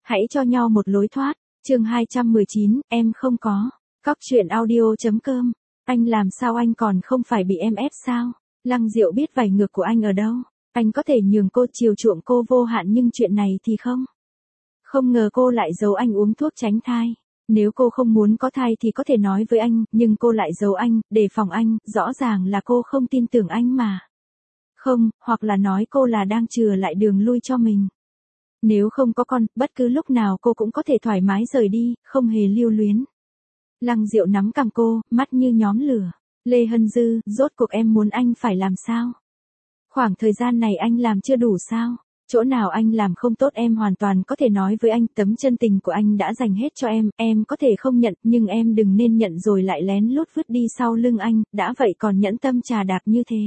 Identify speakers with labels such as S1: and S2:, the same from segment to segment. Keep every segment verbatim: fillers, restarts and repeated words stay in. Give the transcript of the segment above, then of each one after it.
S1: Hãy cho nhau một lối thoát. Chương hai trăm mười chín, em không có. Cóc truyện audio chấm com. Anh làm sao anh còn không phải bị em ép sao? Lăng Diệu biết vảy ngược của anh ở đâu. Anh có thể nhường cô chiều chuộng cô vô hạn nhưng chuyện này thì không. Không ngờ cô lại giấu anh uống thuốc tránh thai. Nếu cô không muốn có thai thì có thể nói với anh, nhưng cô lại giấu anh, đề phòng anh, rõ ràng là cô không tin tưởng anh mà. Không, hoặc là nói cô là đang chừa lại đường lui cho mình. Nếu không có con, bất cứ lúc nào cô cũng có thể thoải mái rời đi, không hề lưu luyến. Lăng Diệu nắm cằm cô, mắt như nhóm lửa. Lê Hân Dư, rốt cuộc em muốn anh phải làm sao? Khoảng thời gian này anh làm chưa đủ sao? Chỗ nào anh làm không tốt em hoàn toàn có thể nói với anh, tấm chân tình của anh đã dành hết cho em, em có thể không nhận, nhưng em đừng nên nhận rồi lại lén lút vứt đi sau lưng anh, đã vậy còn nhẫn tâm trà đạp như thế.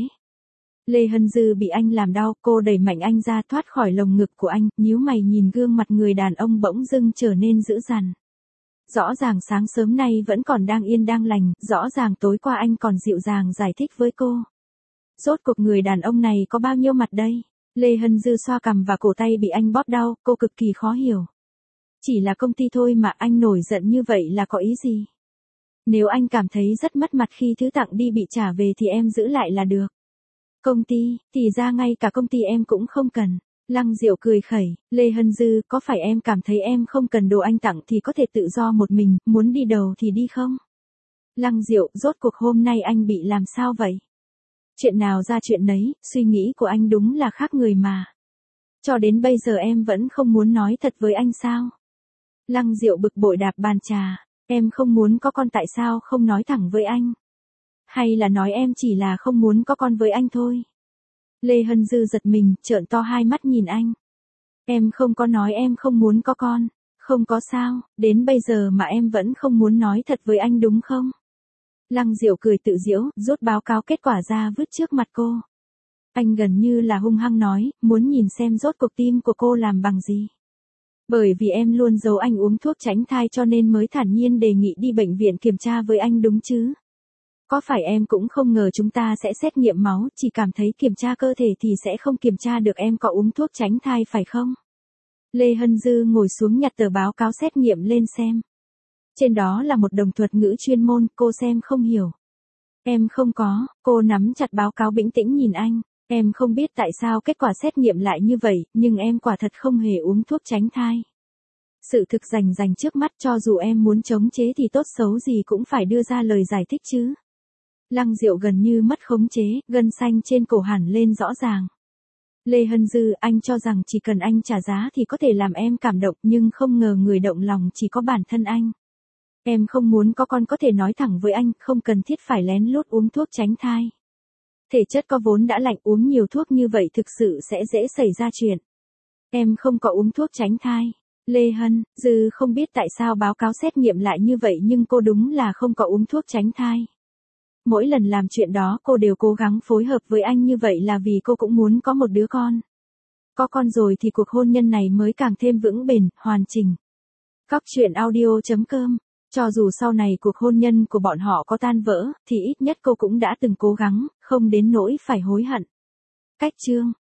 S1: Lê Hân Dư bị anh làm đau, cô đẩy mạnh anh ra thoát khỏi lồng ngực của anh, nhíu mày nhìn gương mặt người đàn ông bỗng dưng trở nên dữ dằn. Rõ ràng sáng sớm nay vẫn còn đang yên đang lành, rõ ràng tối qua anh còn dịu dàng giải thích với cô. Rốt cuộc người đàn ông này có bao nhiêu mặt đây? Lê Hân Dư xoa cằm và cổ tay bị anh bóp đau, cô cực kỳ khó hiểu. Chỉ là công ty thôi mà anh nổi giận như vậy là có ý gì? Nếu anh cảm thấy rất mất mặt khi thứ tặng đi bị trả về thì em giữ lại là được. Công ty, thì ra ngay cả công ty em cũng không cần. Lăng Diệu cười khẩy, Lê Hân Dư, có phải em cảm thấy em không cần đồ anh tặng thì có thể tự do một mình, muốn đi đâu thì đi không? Lăng Diệu, rốt cuộc hôm nay anh bị làm sao vậy? Chuyện nào ra chuyện nấy, suy nghĩ của anh đúng là khác người mà. Cho đến bây giờ em vẫn không muốn nói thật với anh sao? Lăng Diệu bực bội đạp bàn trà, em không muốn có con tại sao không nói thẳng với anh? Hay là nói em chỉ là không muốn có con với anh thôi? Lê Hân Dư giật mình, trợn to hai mắt nhìn anh. Em không có nói em không muốn có con. Không có sao, đến bây giờ mà em vẫn không muốn nói thật với anh đúng không? Lăng Diệu cười tự giễu, rút báo cáo kết quả ra vứt trước mặt cô. Anh gần như là hung hăng nói, muốn nhìn xem rốt cuộc tim của cô làm bằng gì. Bởi vì em luôn giấu anh uống thuốc tránh thai cho nên mới thản nhiên đề nghị đi bệnh viện kiểm tra với anh đúng chứ? Có phải em cũng không ngờ chúng ta sẽ xét nghiệm máu, chỉ cảm thấy kiểm tra cơ thể thì sẽ không kiểm tra được em có uống thuốc tránh thai phải không? Lê Hân Dư ngồi xuống nhặt tờ báo cáo xét nghiệm lên xem. Trên đó là một đồng thuật ngữ chuyên môn, cô xem không hiểu. Em không có, cô nắm chặt báo cáo bình tĩnh nhìn anh. Em không biết tại sao kết quả xét nghiệm lại như vậy, nhưng em quả thật không hề uống thuốc tránh thai. Sự thực rành rành trước mắt, cho dù em muốn chống chế thì tốt xấu gì cũng phải đưa ra lời giải thích chứ. Lăng Diệu gần như mất khống chế, gân xanh trên cổ hẳn lên rõ ràng. Lê Hân Dư, anh cho rằng chỉ cần anh trả giá thì có thể làm em cảm động, nhưng không ngờ người động lòng chỉ có bản thân anh. Em không muốn có con có thể nói thẳng với anh, không cần thiết phải lén lút uống thuốc tránh thai. Thể chất có vốn đã lạnh, uống nhiều thuốc như vậy thực sự sẽ dễ xảy ra chuyện. Em không có uống thuốc tránh thai. Lê Hân Dư không biết tại sao báo cáo xét nghiệm lại như vậy nhưng cô đúng là không có uống thuốc tránh thai. Mỗi lần làm chuyện đó cô đều cố gắng phối hợp với anh như vậy là vì cô cũng muốn có một đứa con. Có con rồi thì cuộc hôn nhân này mới càng thêm vững bền, hoàn chỉnh. Cóc truyện audio chấm com. Cho dù sau này cuộc hôn nhân của bọn họ có tan vỡ, thì ít nhất cô cũng đã từng cố gắng, không đến nỗi phải hối hận. Cách chương